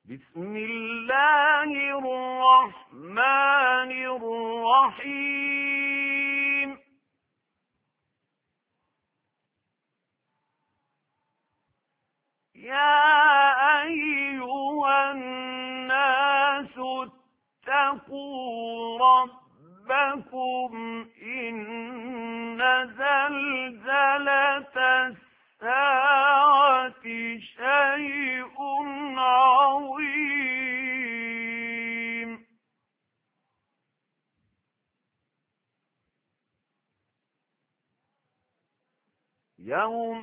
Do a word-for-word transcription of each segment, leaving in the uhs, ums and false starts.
بسم الله الرحمن الرحيم يا أيها الناس اتقوا ربكم إن زلزلة الساعة شيء عظيم يوم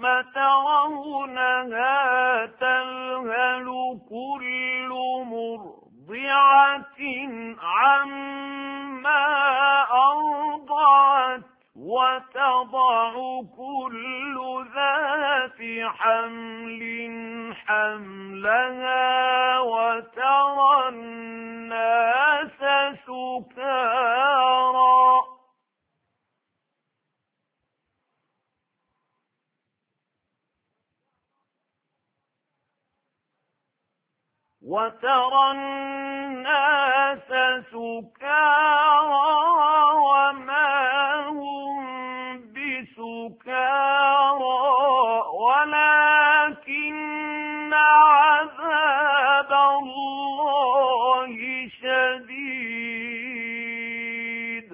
ترونها تذهل كل مرضعة عما أرضعت وتضع كل ذات حمل حملها وترى الناس سكارى وترى الناس سكارى وما هم بسكارى ولكن عذاب الله شديد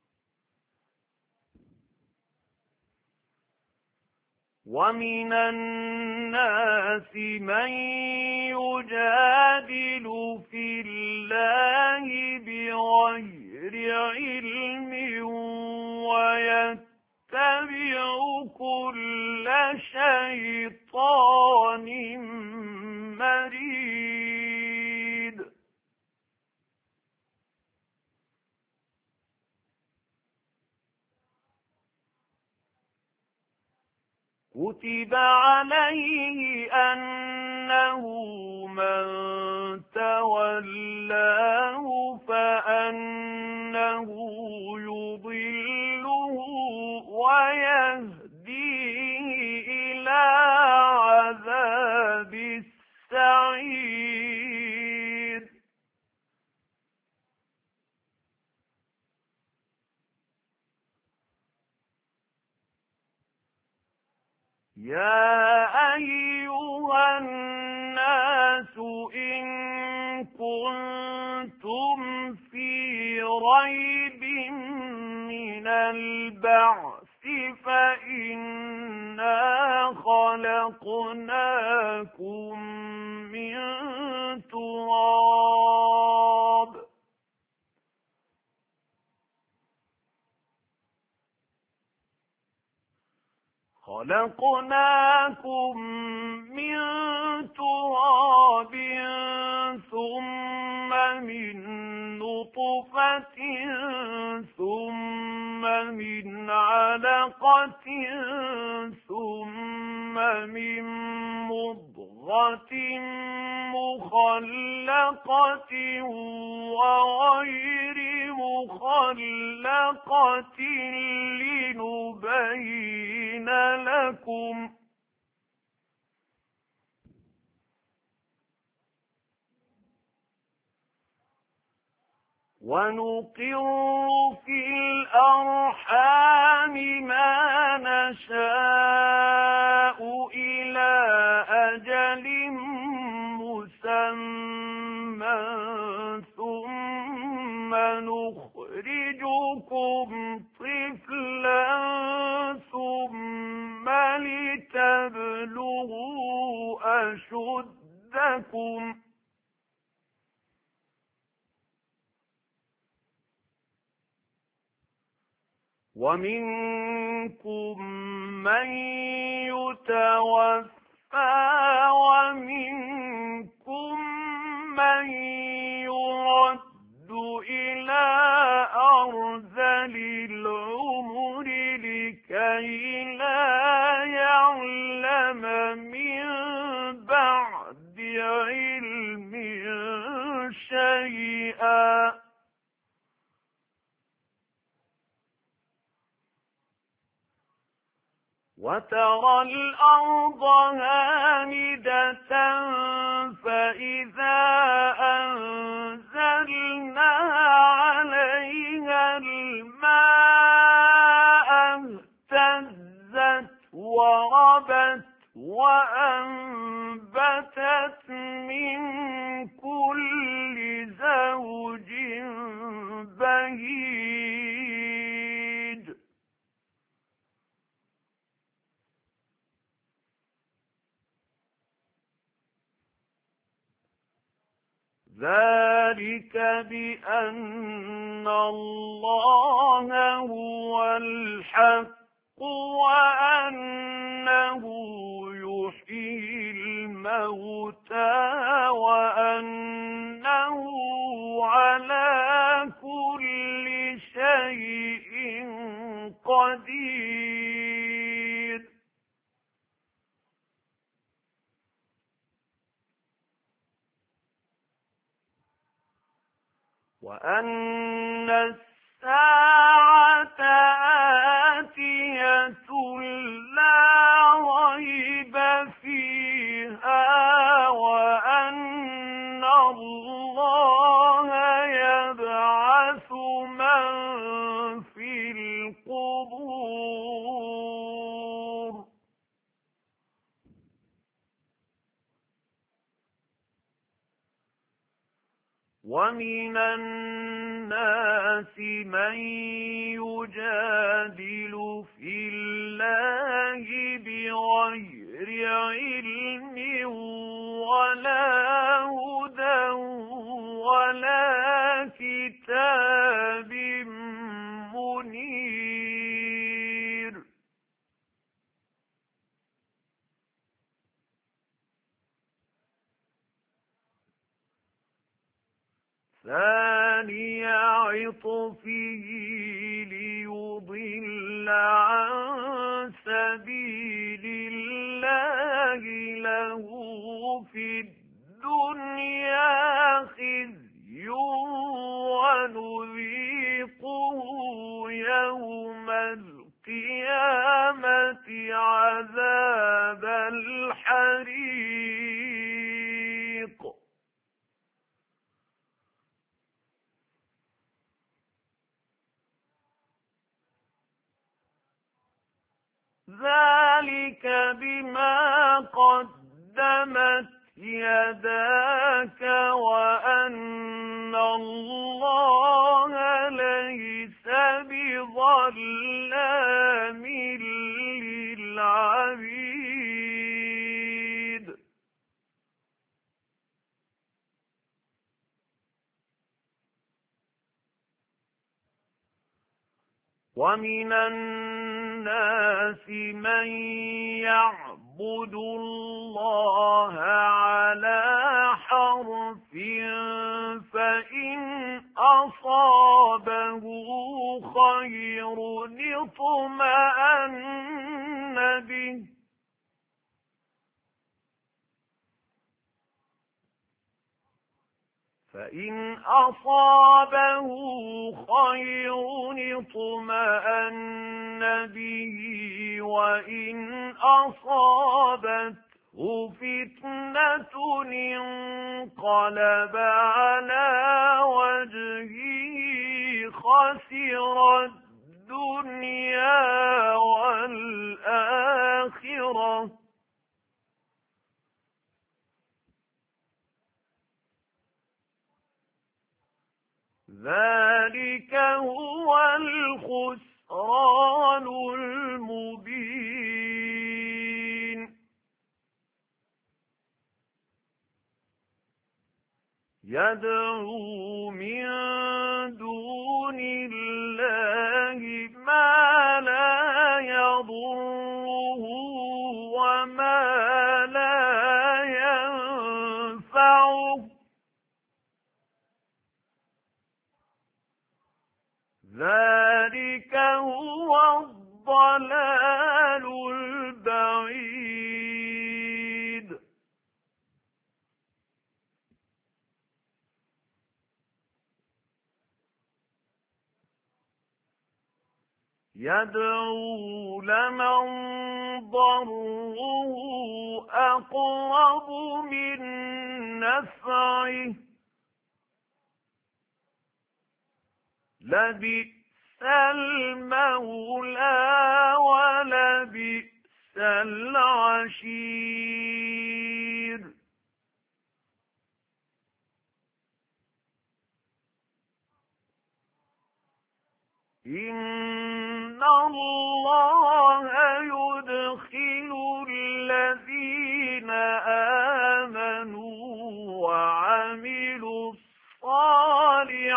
ومن الناس من يجادل في الله بغير علم ويتبع كل شيطان مريد كتب عليه أنه من تولاه فأنه يضله ويهديه إلى عذاب السعير يا أيها الناس إن كنتم في ريب من البعث فإنا خلقناكم من تراب خلقناكم من تراب ثم من نطفة ثم من علقة ثم من مضغة مخلقة وغير مخلقة لنبين لكم ونقر في الأرحام ما نشاء إلى أجل مسمى ثم نخرجكم طفلا ثم لتبلغوا أشدكم ومنكم من يتوفى ومنكم من يرد إلى أرذل العمر لكي لا يعلم من بعد علم شيئا وترى الأرض هامدة فإذا ذلك بأن الله هو الحق وأنه يحيي الموتى وأنه على كل شيء قدير. وأن الساعة آتية لا ريب فيها وأن الله يبعث من في القبور. ومن الناس من يجادل في الله بغير علم ولا هدى ولا كتاب منير. ثاني عطفه ليضل عن سبيل الله له في الدنيا خزي ونذيقه يوم القيامة عذاب الحريق. ذلك بما قدمت يداك وأن الله ليس بظلام للعبيد. ومن الناس من يعبد الله على حرف فإن أصابه خير اطمأن به فإن أصابه خير اطمأن به وإن أصابته فتنة انقلب على وجهه خسر الدنيا والآخرة. ذلك هو الخسران المبين. يدعو من دون الله ما لا يضره وما لا ينفعه. ذلك هو الضلال البعيد. يدعو لمن ضره أقرب من نفعه لبئس المولى ولبئس العشير. إن الله يدخل الذين آمنوا وعملوا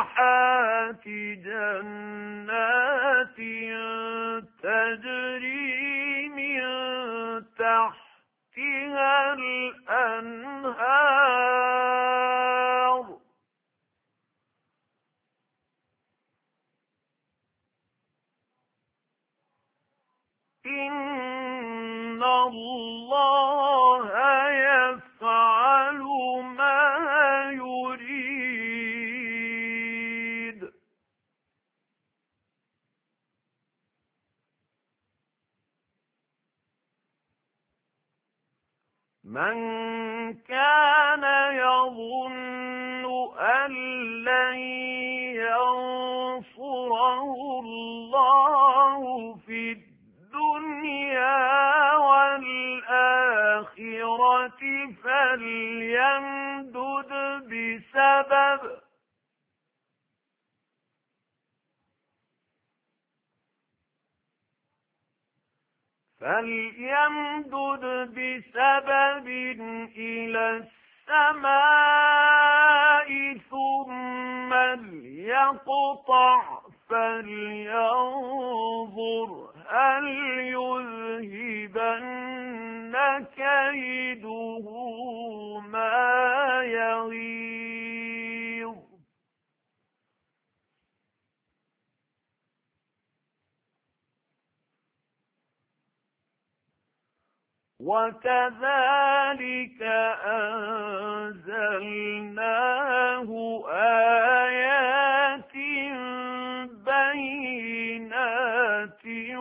الصالحات جنات تجري من تحتها الأنهار إن الله يفعل ما يريد. من كان يظن أن لن ينصره الله في الدنيا والآخرة فليمدد بسبب فليمدد بسبب إلى السماء ثم ليقطع فلينظر هل يذهبن كيده ما يغيظ. وكذلك أنزلناه آيات بينات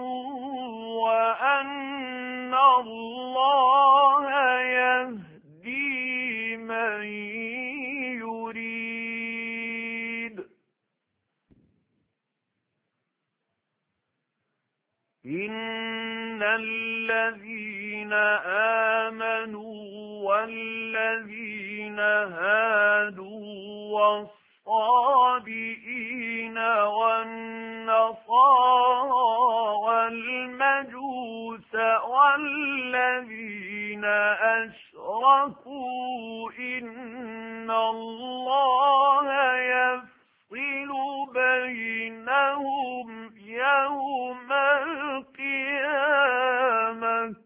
وأن الله يهدي من يريد. إن الذين آمنوا والذين هادوا والصابئين والنصارى والمجوس والذين أشركوا إن الله يفصل بينهم يوم القيامة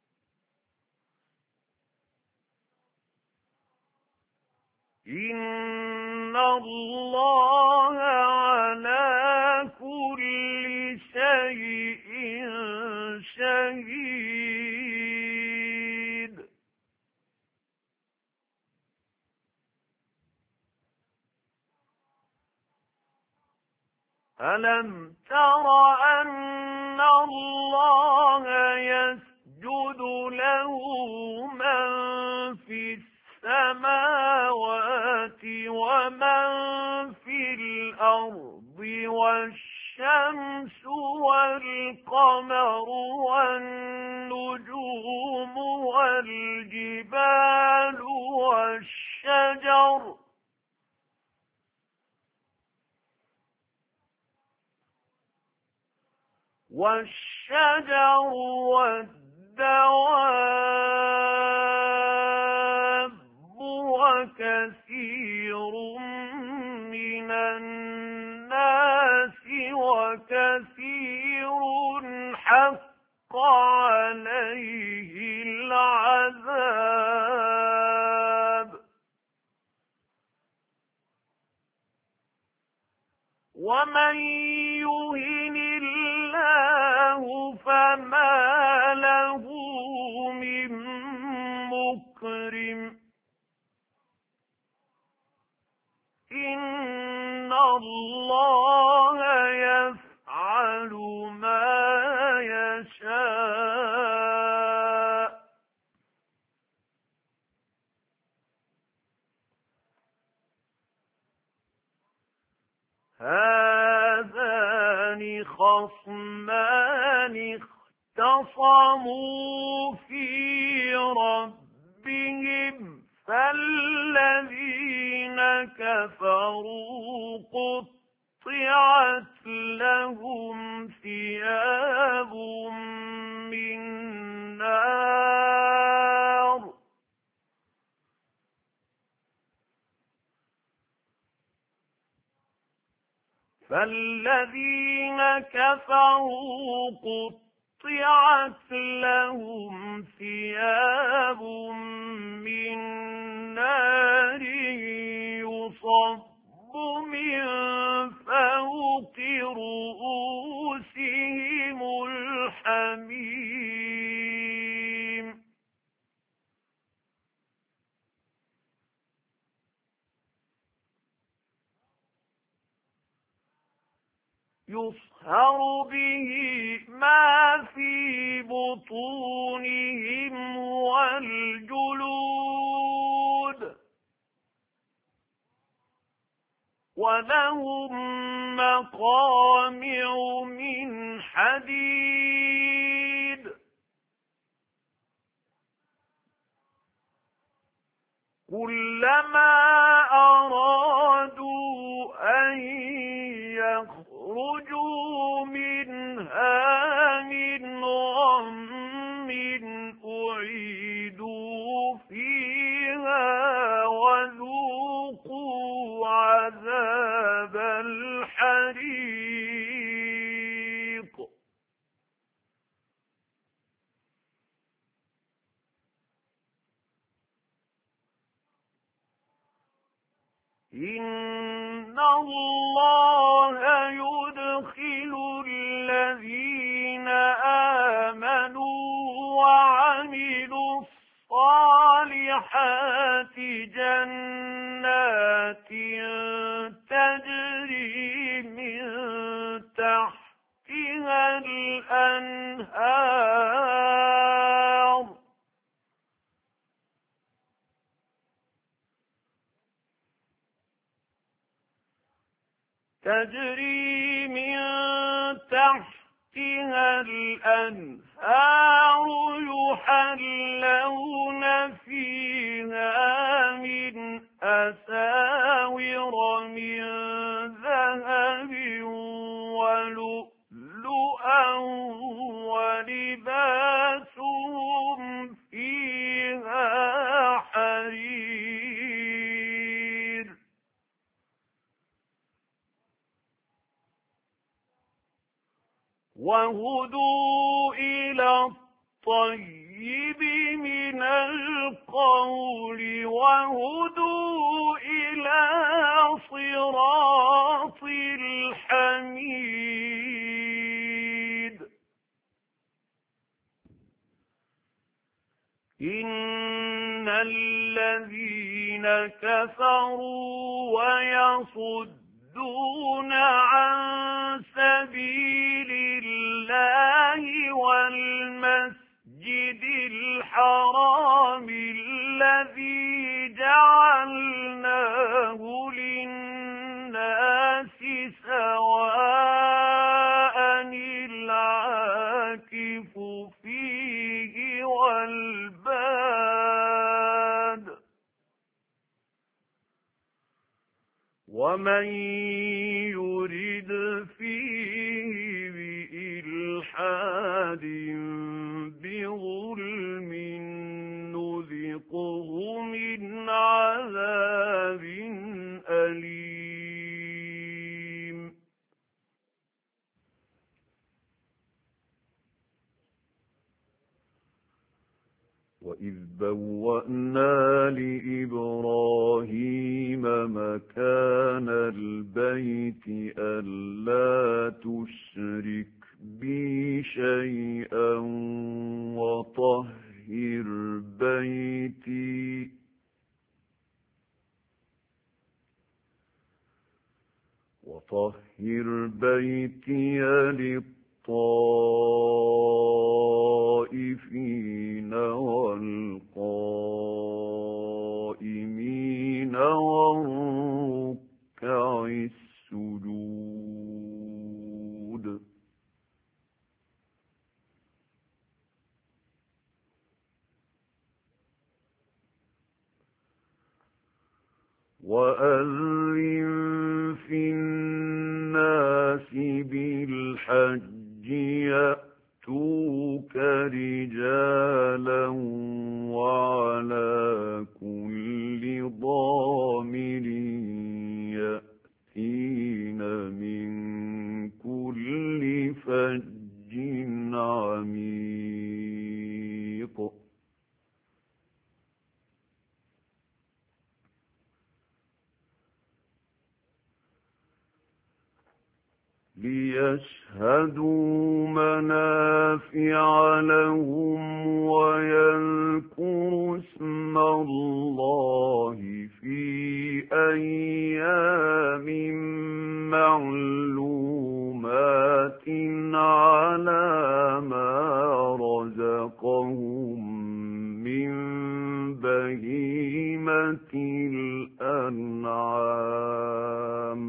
إن الله على كل شيء شهيد. ألم تر أن الله يسجد له من في السماوات ومن في الأرض والشمس والقمر والنجوم والجبال والشجر والشجر والدواب وكثير من الناس وكثير حق عليه العذاب. ومن يهن الله فما له من مكرم إن الله يفعل ما يشاء. هذان خصمان اختصموا في ربهم فالذين كفروا قطعت لهم ثياب من نار فالذين كفروا قطعت لهم ثياب من نار يصب من فوق رؤوسهم الحميم يصهر به ما في بطونهم والجلود ولهم مقامع من حديد كلما أرادوا أن يخرجوا منها من غم أعيدوا فيها وذوقوا عذاب الحريق إن الله يدخل الذين آمنوا وعملوا الصالحات جنات تجري من تحتها الأنهار تجري من تحتها الأنهار يحلون فيها من أساور من ذهب ولؤلؤا ولباسهم فيها حرير وهدوا إلى الطيب من القول وهدوا إلى صراط الحميد إن الذين كفروا ويصدون عن سبيل الله والمسجد الحرام الذي جعلناه للناس سواء العاكف فيه والباد ومن يرد فيه بإلحاد بظلم نذقه من عذاب أليم وإذ بوأنا لإبراهيم مكان البيت ألا تشرك بي شيئا وطهر بيتي وطهر بيتي للطائفين والقائمين والركع السجود وأذن في الناس بالحج يأتوك رجالا وعلى كل ضامر يأتين من ليشهدوا منافع لهم ويذكروا اسم الله في أيام معلومات على ما رزقهم من بهيمة الأنعام.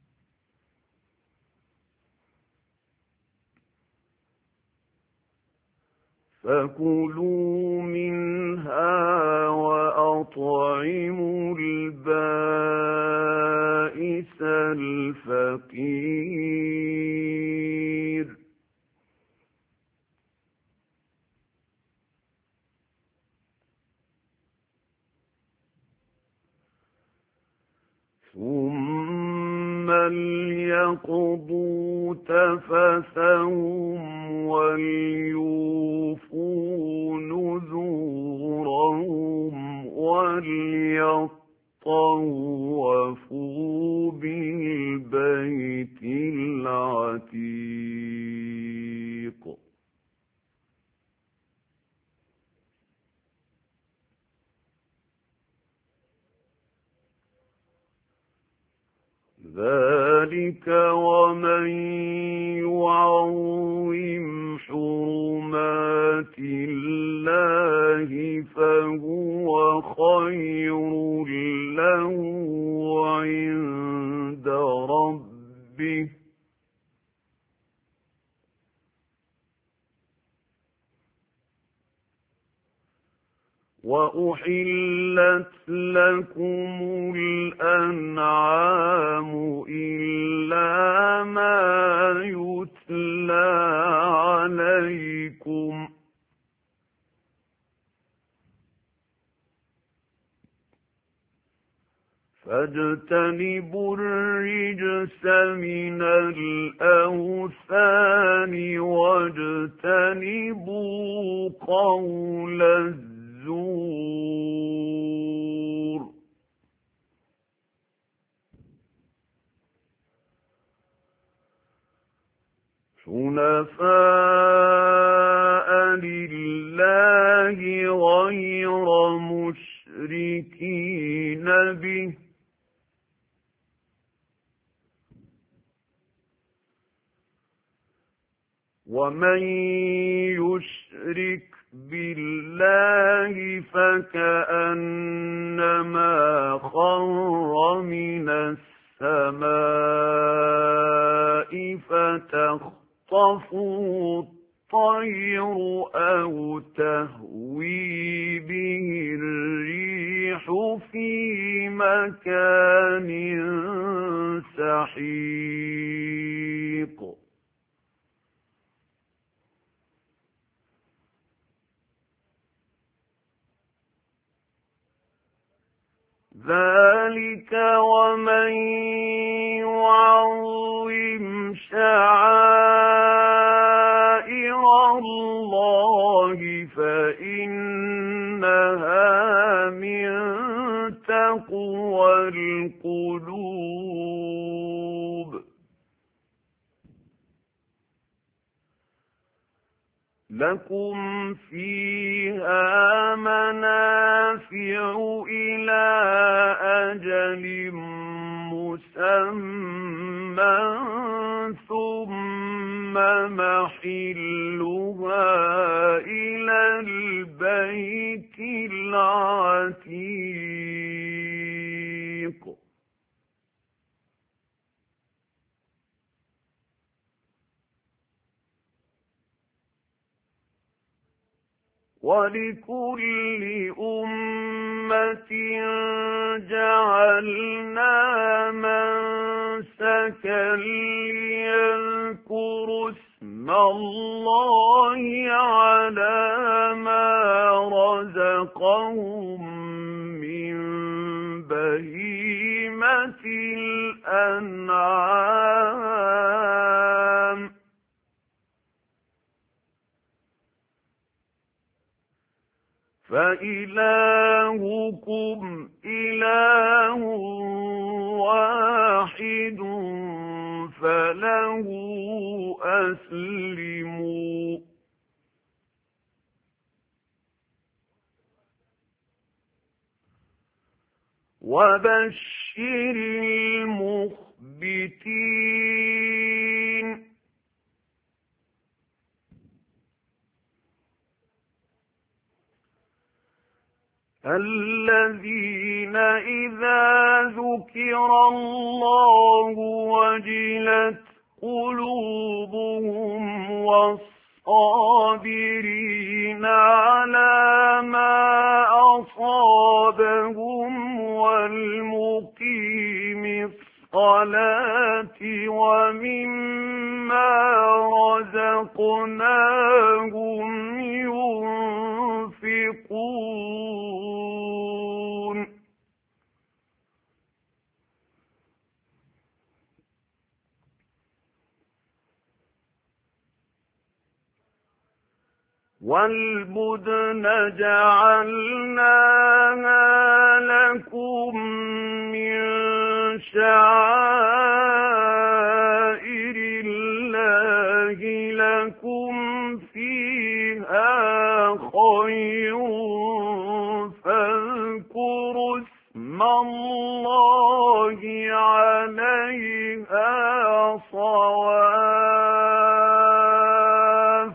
فكلوا منها وأطعموا البائس الفقير. ثم ليقضوا تفثهم وليوفوا نذورهم وليطوفوا بالبيت العتيق. ذلك ومن يعظم حرمات الله فهو خير له عند ربه وأحلت لكم الأنعام إلا ما يتلى عليكم فاجتنبوا الرجس من الأوثان واجتنبوا قول الزور. حنفاء لله غير مشركين به ومن يشرك بالله فكأنما خر من السماء فتخطفه الطير أو تهوي به الريح في مكان سحيق. ذلك ومن يعظم شعائر الله فإنها من تقوى القلوب. لكم فيها منافع إلى أجل مسمى ثم محلها إلى البيت العتيق. ولكل أمة جعلنا منسكا ليذكروا اسم الله على ما رزقهم من بهيمة الأنعام. فإلهكم إله واحد فله وبشر المخبتين الذين إذا ذكر الله وجلت قلوبهم والصابرين على ما أصابهم والمقيم الصلاة ومما رزقناهم ينفقون والبدن جعلناها لكم من شعائر الله لكم فيها خير فاذكروا اسم الله عليها صواف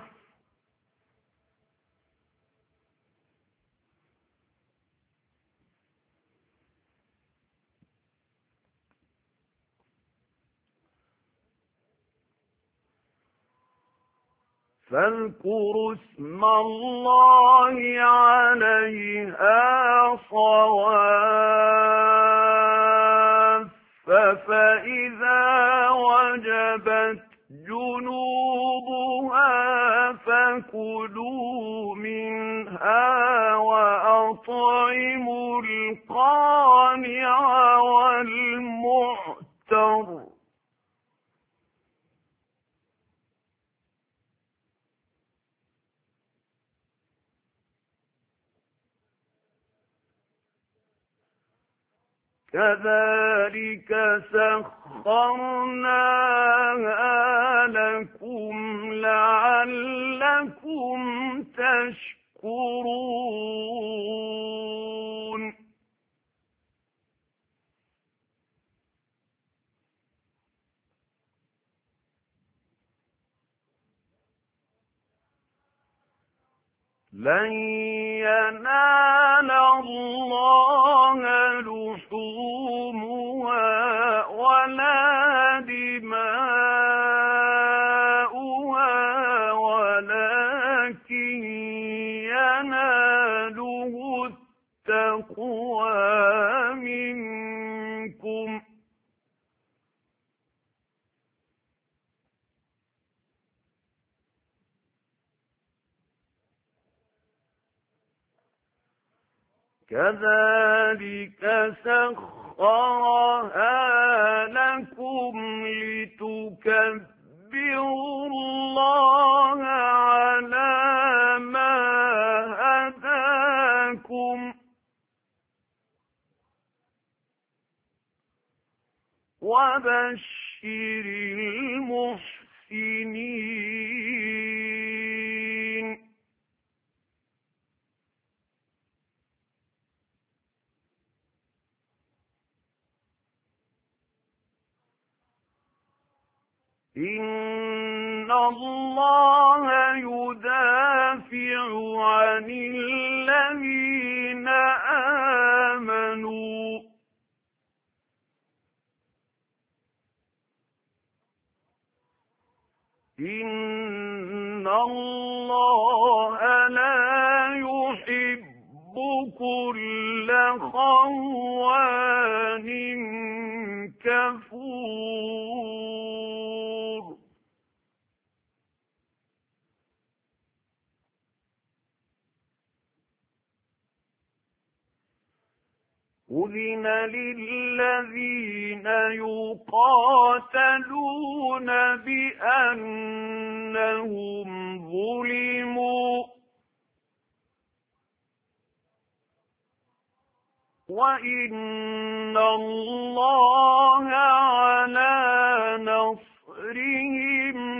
فاذكروا اسم الله عليها صواف فإذا وجبت جنوبها فكلوا منها وأطعموا القانع والمعتر كذلك سخرناها لكم لعلكم تشكرون لن ينال الله لحومها ولا دماؤها ولكن يناله التقوى منكم كذلك سخرها لكم لتكبروا الله على ما هداكم وبشر المحسنين إن الله يدافع عن الذين آمنوا إن الله لا يحب كل خوان كفور أذن للذين يقاتلون بأنهم ظلموا وإن الله على نصرهم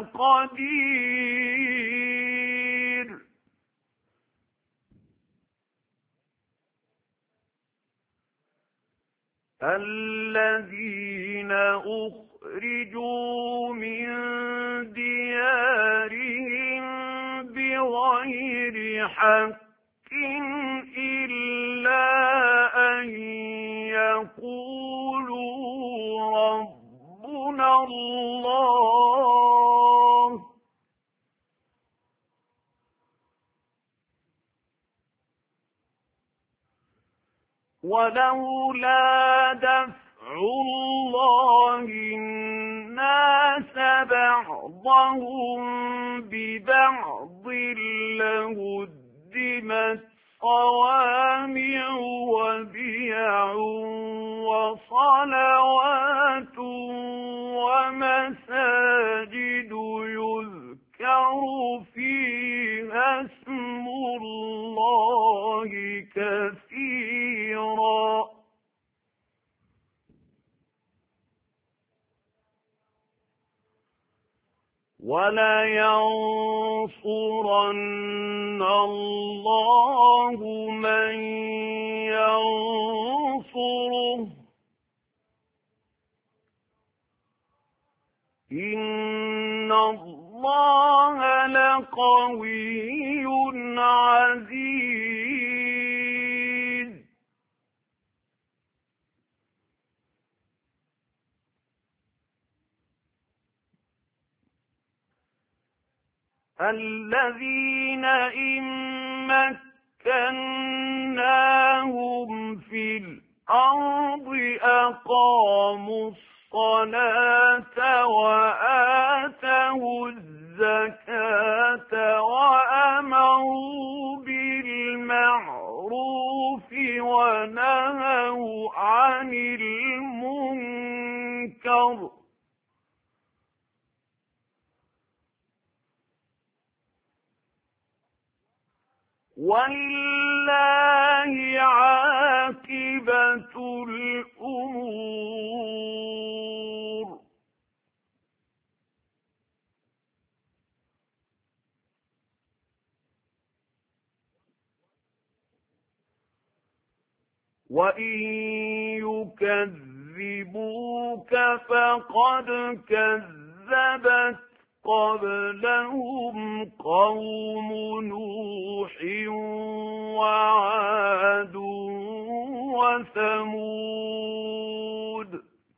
لقدير الذين أخرجوا من ديارهم بغير حق إلا أن يقولوا ربنا الله ولولا دفع الله الناس بعضهم ببعض لهدمت صوامع وبيع وصلوات ومساجد يذكر فيها اسم الله كثيرا وَلَيَنصُرَنَّ اللَّهُ مَن يَنصُرُهُ ۗ إِنَّ اللَّهَ لَقَوِيٌّ عَزِيزٌ. الذين إن مكناهم في الأرض أقاموا الصلاة وآتوا الزكاة وأمروا بالمعروف ونهوا عن المنكر وَلِلَّهِ عَاقِبَةُ الْأُمُورِ. وَإِن يُكَذِّبُوكَ فَقَدْ كَذَّبَتْ قبلهم قوم نوح وعاد وثمود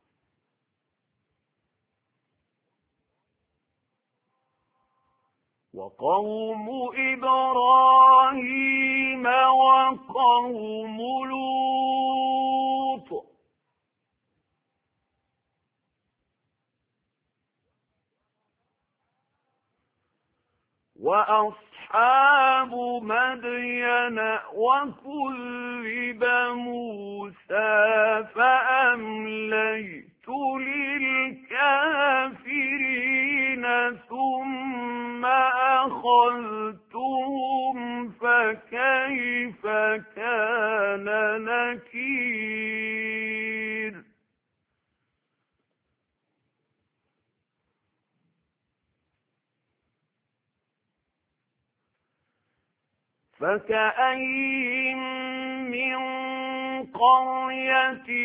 وقوم إبراهيم وقوم لوط وأصحاب مدين وكذب موسى فأمليت للكافرين ثم أخذتهم فكيف كان نكير. فكأين من قرية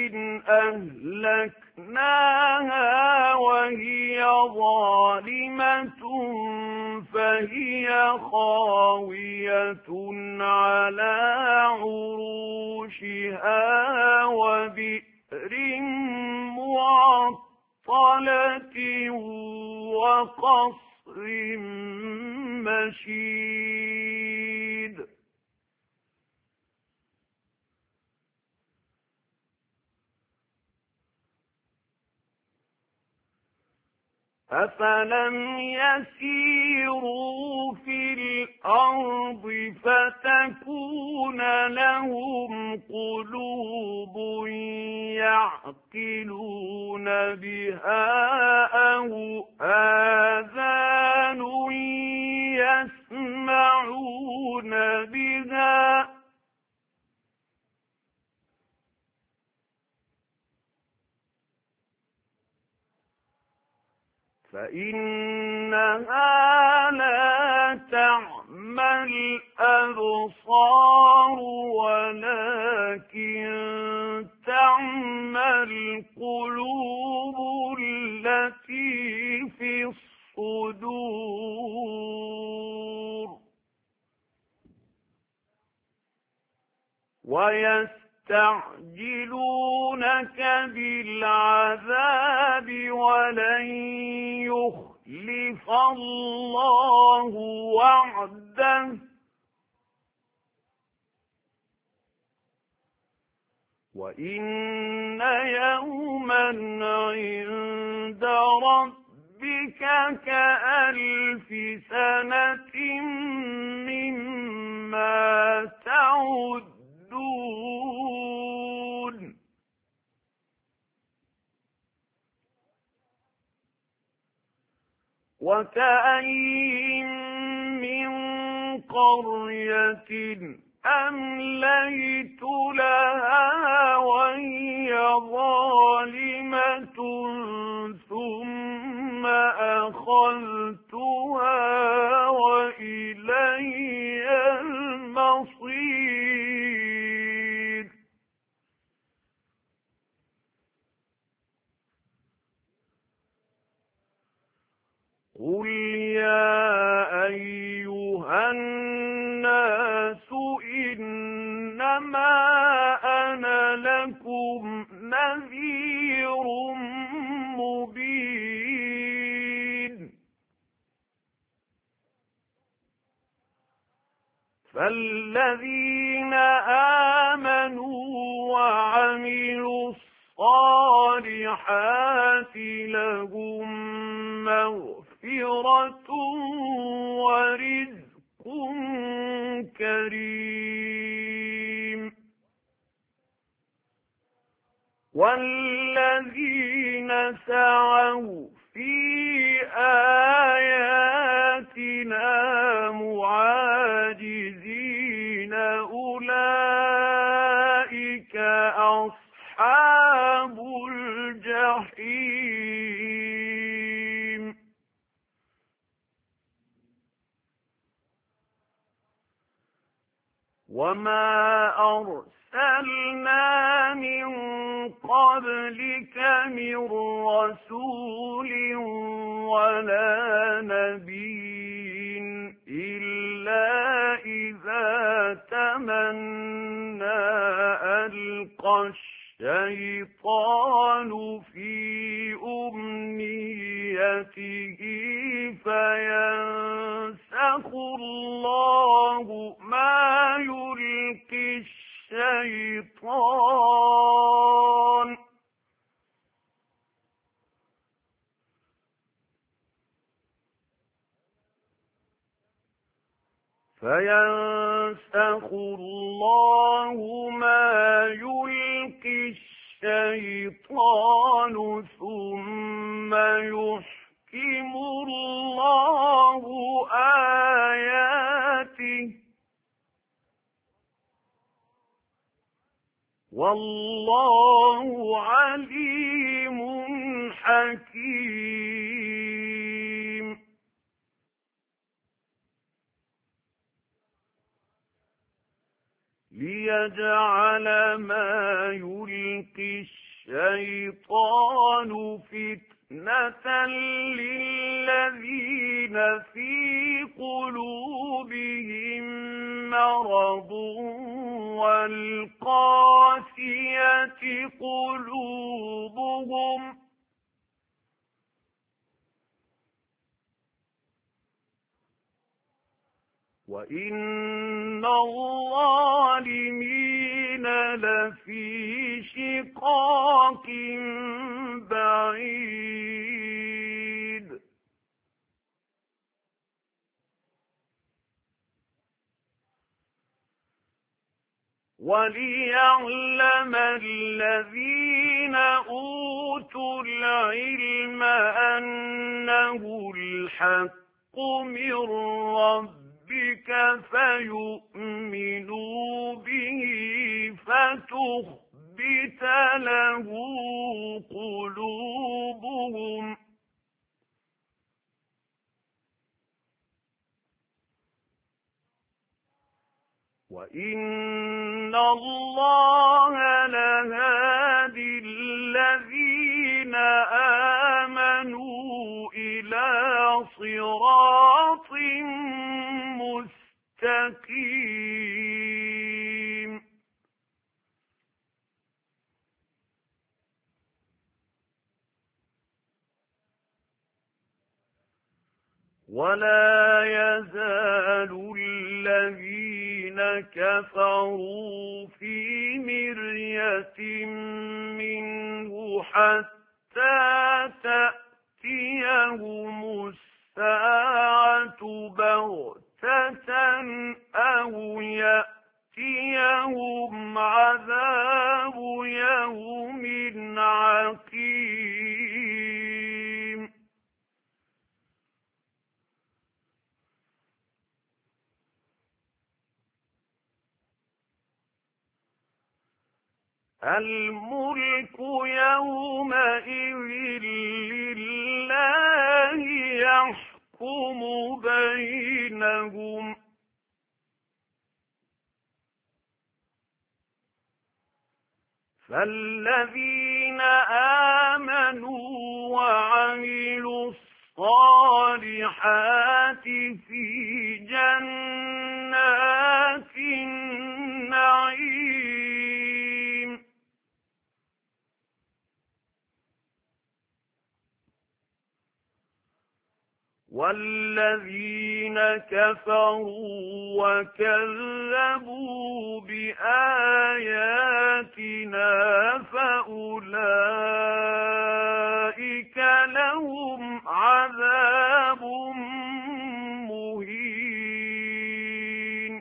أهلكناها وهي ظالمة فهي خاوية على عروشها وبئر معطلة وقصر مشيد. أفلم يسيروا في الأرض فتكون لهم قلوب يعقلون بها أو آذان يسمعون بها فإنها لا تعمى الأبصار ولكن تعمى القلوب التي في الصدور ويستعجلونك بالعذاب ولن يخلف الله وعده وإن يوما عند ربك كألف سنة مما تعدون وكأين من قرية أمليت لها وهي ظالمة ثم أخذتها وإلي المصير قل يا أيها الناس إنما أنا لكم نذير مبين فالذين آمنوا وعملوا الصالحات لهم مغفرة ورزق كريم والذين سعوا في آياتنا معاجزين أولئك أصحاب الجحيم وما أرسلنا من قبلك من رسول ولا نبي إلا إذا تمنى ألقى الشيطان في أمنيته فينسخ الله ما يلقي الشيطان فينسخ الله ما يلقي الشيطان ثم يحكم الله آياته والله عليم حكيم ليجعل ما يلقي الشيطان فتنة للذين في قلوبهم مرض والقاسية قلوبهم وإن الظالمين لفي شقاق بعيد وليعلم الذين أوتوا العلم أنه الحق من ربهم بك فيؤمنوا به فتخبت له قلوبهم وإن الله لهادي الذين آمنوا إلى صراط مستقيم ولا يزال الذين كفروا في مرية منه حتى تأتيهم الساعة بغتة أو يأتيهم عذاب يوم عقيم الملك يومئذ لله يحكم بينهم فالذين آمنوا وعملوا الصالحات في جنات النعيم والذين كفروا وكذبوا بآياتنا فأولئك لهم عذاب مهين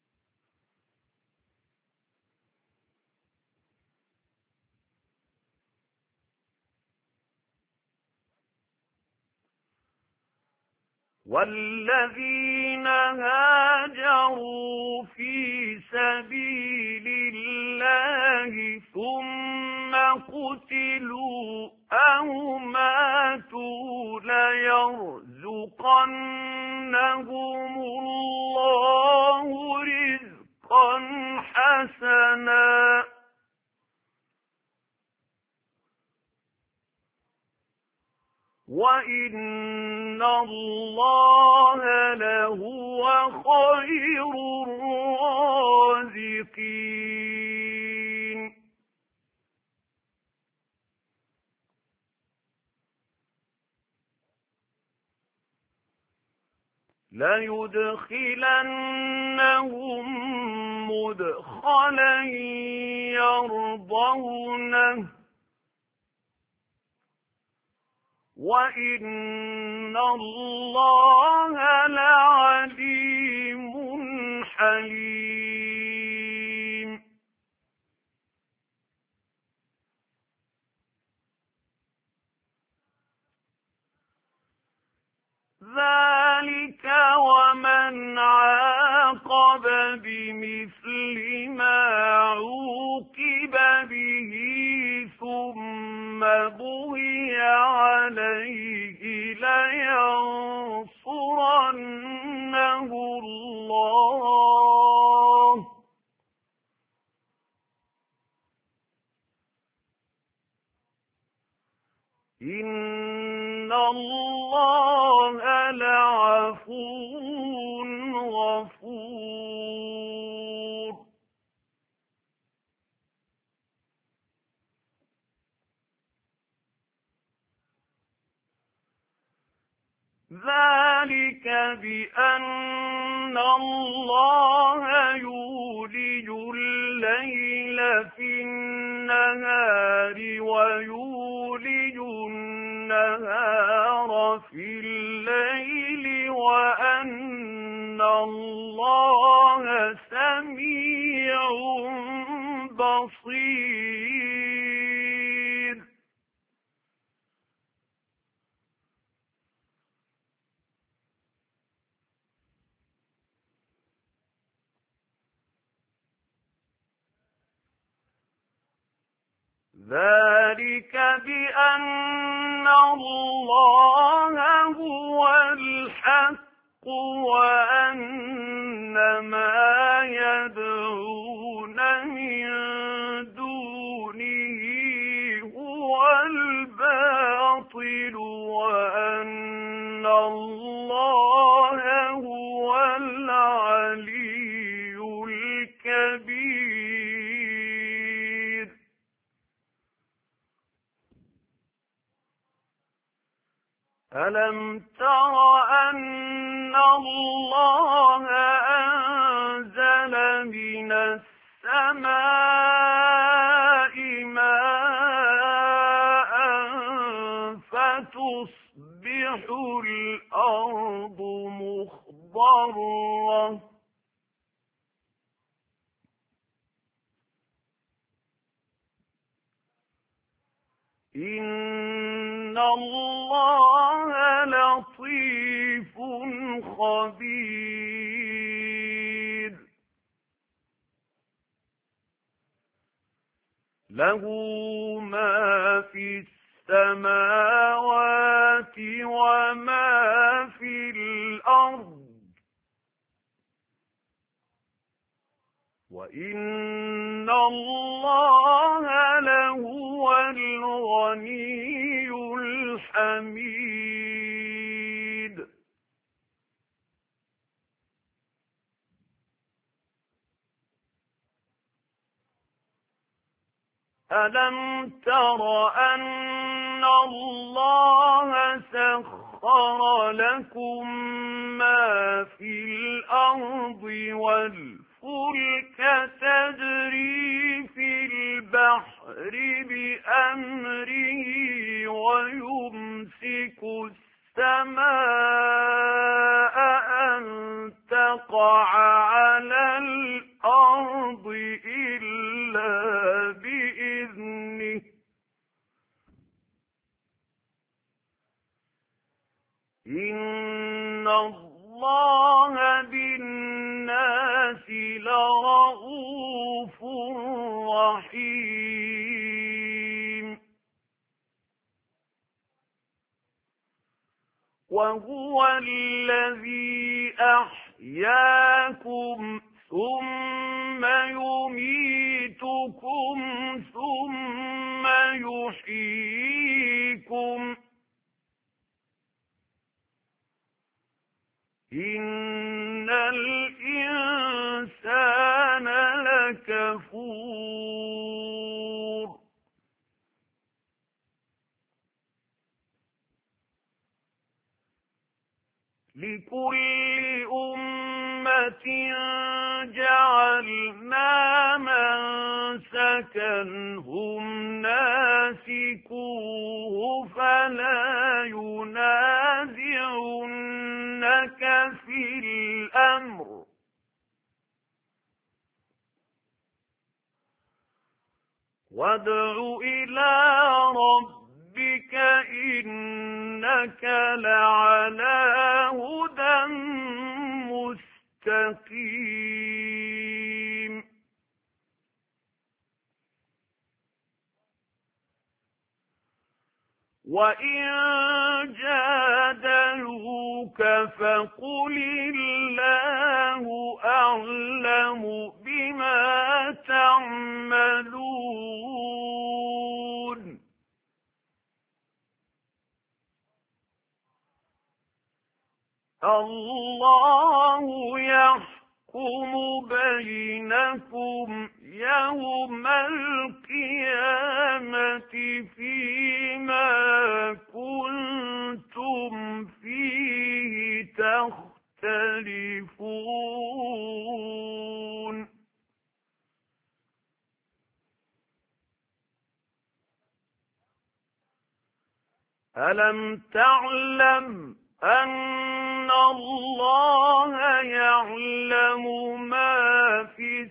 والذين هاجروا في سبيل الله ثم قتلوا أو ماتوا ليرزقنهم الله رزقا حسنا وإن الله لهو خير الرازقين ليدخلنهم مدخلا يرضونه وإن الله لعليم حليم ذلك ومن عاقب بمثل ما عوقب به ثم بغي عليه لينصرنه الله إن الله لعفو غفور ذلك بأن الله يولج الليل في النهار ويولج النهار في الليل وأن الله سميع بصير ذلك بأن الله هو الحق وأن ما يدعون من دونه هو ألم تر أن الله أنزل من السماء ماء فتصبح الأرض مخضرة إن الله لطيف خبير له ما في السماوات وما في الأرض وإن الله لهو الغني الحميد ألم تر أن الله سخر لكم ما في الأرض والفلك تجري في البحر بأمره ويمسك السماء أن تقع على الأرض إلا بإذنه إن الله بالناس لرءوف رحيم وهو الذي أحياكم ثم يميتكم ثم يحييكم إن الإنسان لكفور لكل أمة جعلنا منسكا هم ناسكوه فلا ينازعنك في الأمر وادع إلى ربك إنك لعلى هدى مستقيم وإن جادلوك فقل الله أعلم بما تعملون الله يحكم بينكم يوم القيامة فيما كنتم فيه تختلفون ألم تعلم أن الله يعلم ما في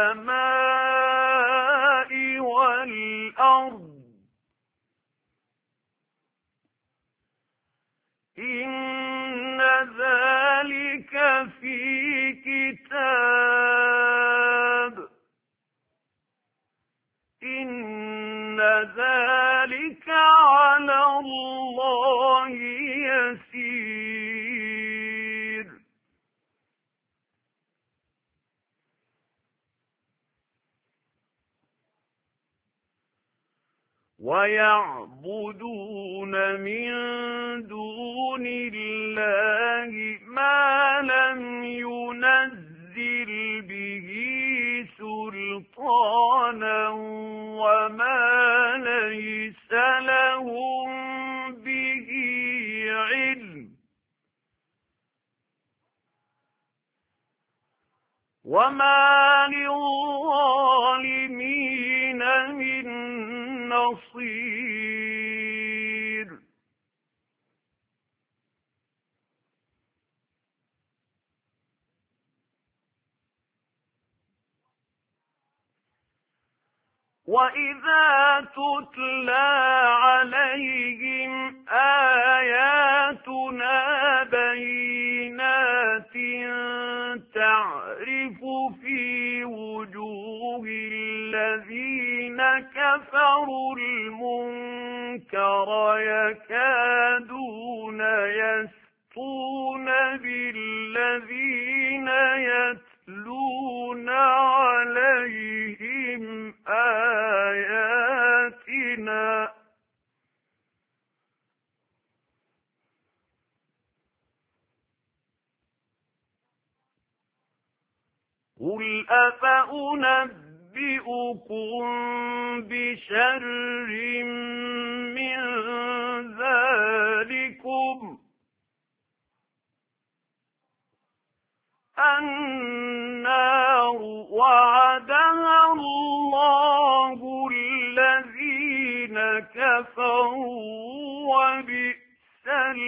السماء والأرض إن ذلك في كتاب إن ذلك على الله يسير ويعبدون من دون الله ما لم ينزل به سلطانا وما ليس لهم به وما للظالمين من نصير. وإذا تتلى عليهم آياتنا بينات تعرف في وجوه الذين كفروا المنكر يكادون يسطون بالذين يتلون عليهم آياتنا قل أفأنبئكم بشر من ذلكم النار وعدها الله الذين كفروا وبئس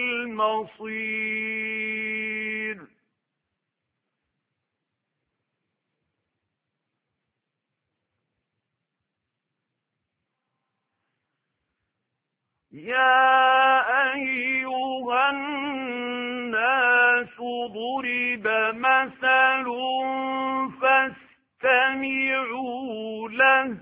المصير. يا أيها الناس ضرب مثل فاستمعوا له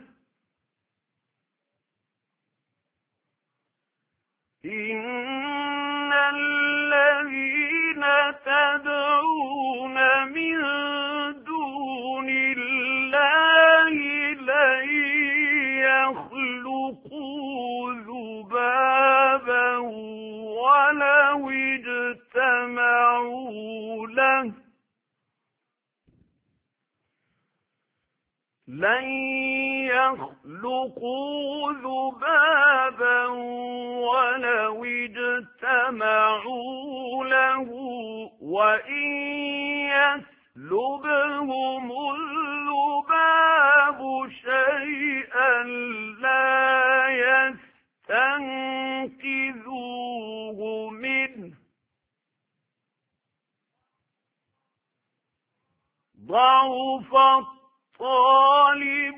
إن الذين تدعون من دون الله لن يخلقوا ذبابا ولو اجتمعوا له لن يخلقوا ذبابا ولو اجتمعوا له وإن يسلبهم الذباب شيئا لا يستنقذوه منه ضعف الطالب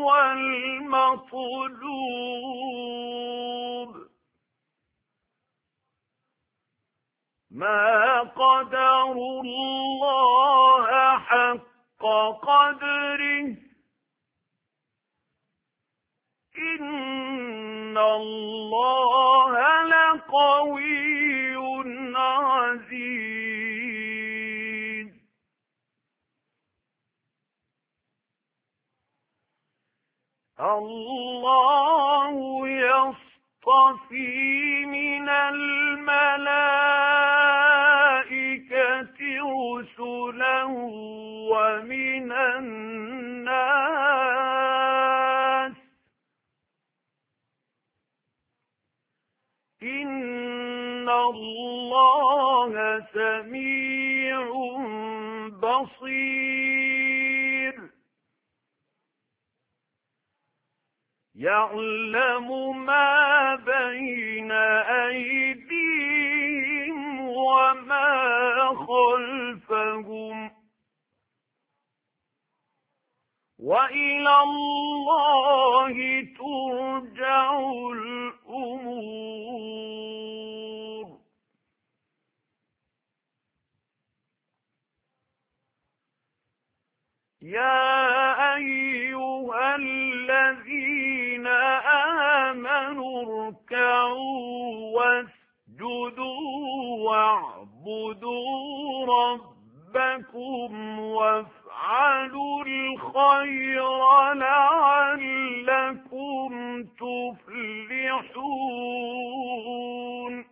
والمطلوب ما قدروا الله حق قدره إن الله لقوي عزيز. الله يصطفي من الملائكة رسلا ومن الناس إن الله سميع بصير يعلم ما بين أيديهم وما خلفهم وإلى الله ترجع الأمور. يا أيها الذين آمنوا اركعوا واسجدوا واعبدوا ربكم وافعلوا الخير لعلكم تفلحون.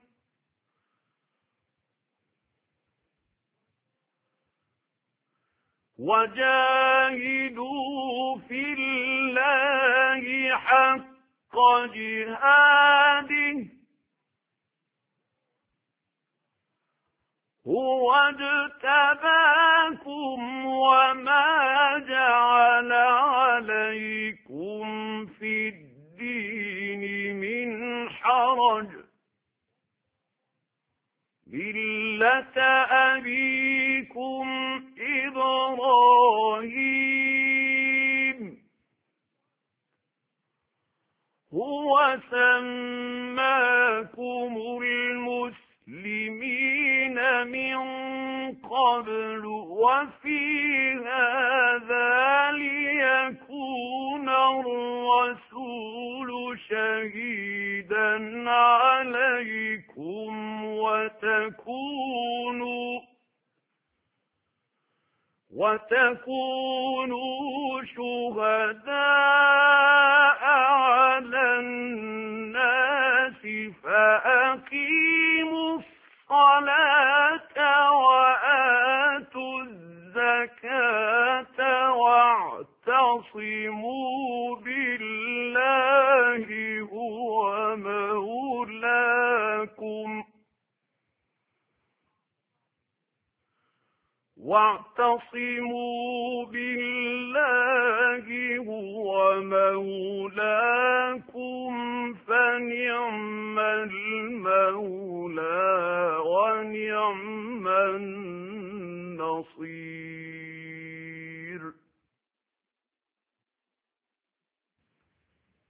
وجاهدوا في الله حق جهاده هُوَ اجْتَبَاكُمْ وَمَا جَعَلَ عَلَيْكُمْ فِي الدِّينِ مِنْ حَرَجٍ ۚ مِلَّةَ أَبِيكُمْ إِبْرَاهِيمَ هُوَ سَمَّاكُمُ الْمُسْلِمِينَ مِنْ قَبْلُ وَفِي هَذَا لِيَكُونَ الرَّسُولُ شَهِيدًا عَلَيْكُمْ وَتَكُونُوا وَتَكُونُوا شُهَدَاءَ عَلَى النَّاسِ فَأَقِيمُوا الصَّلَاةَ وَآتُوا الزَّكَاةَ وَاعْتَصِمُوا بِاللَّهِ هُوَ مَوْلَاكُمْ واعتصموا بالله هو مولاكم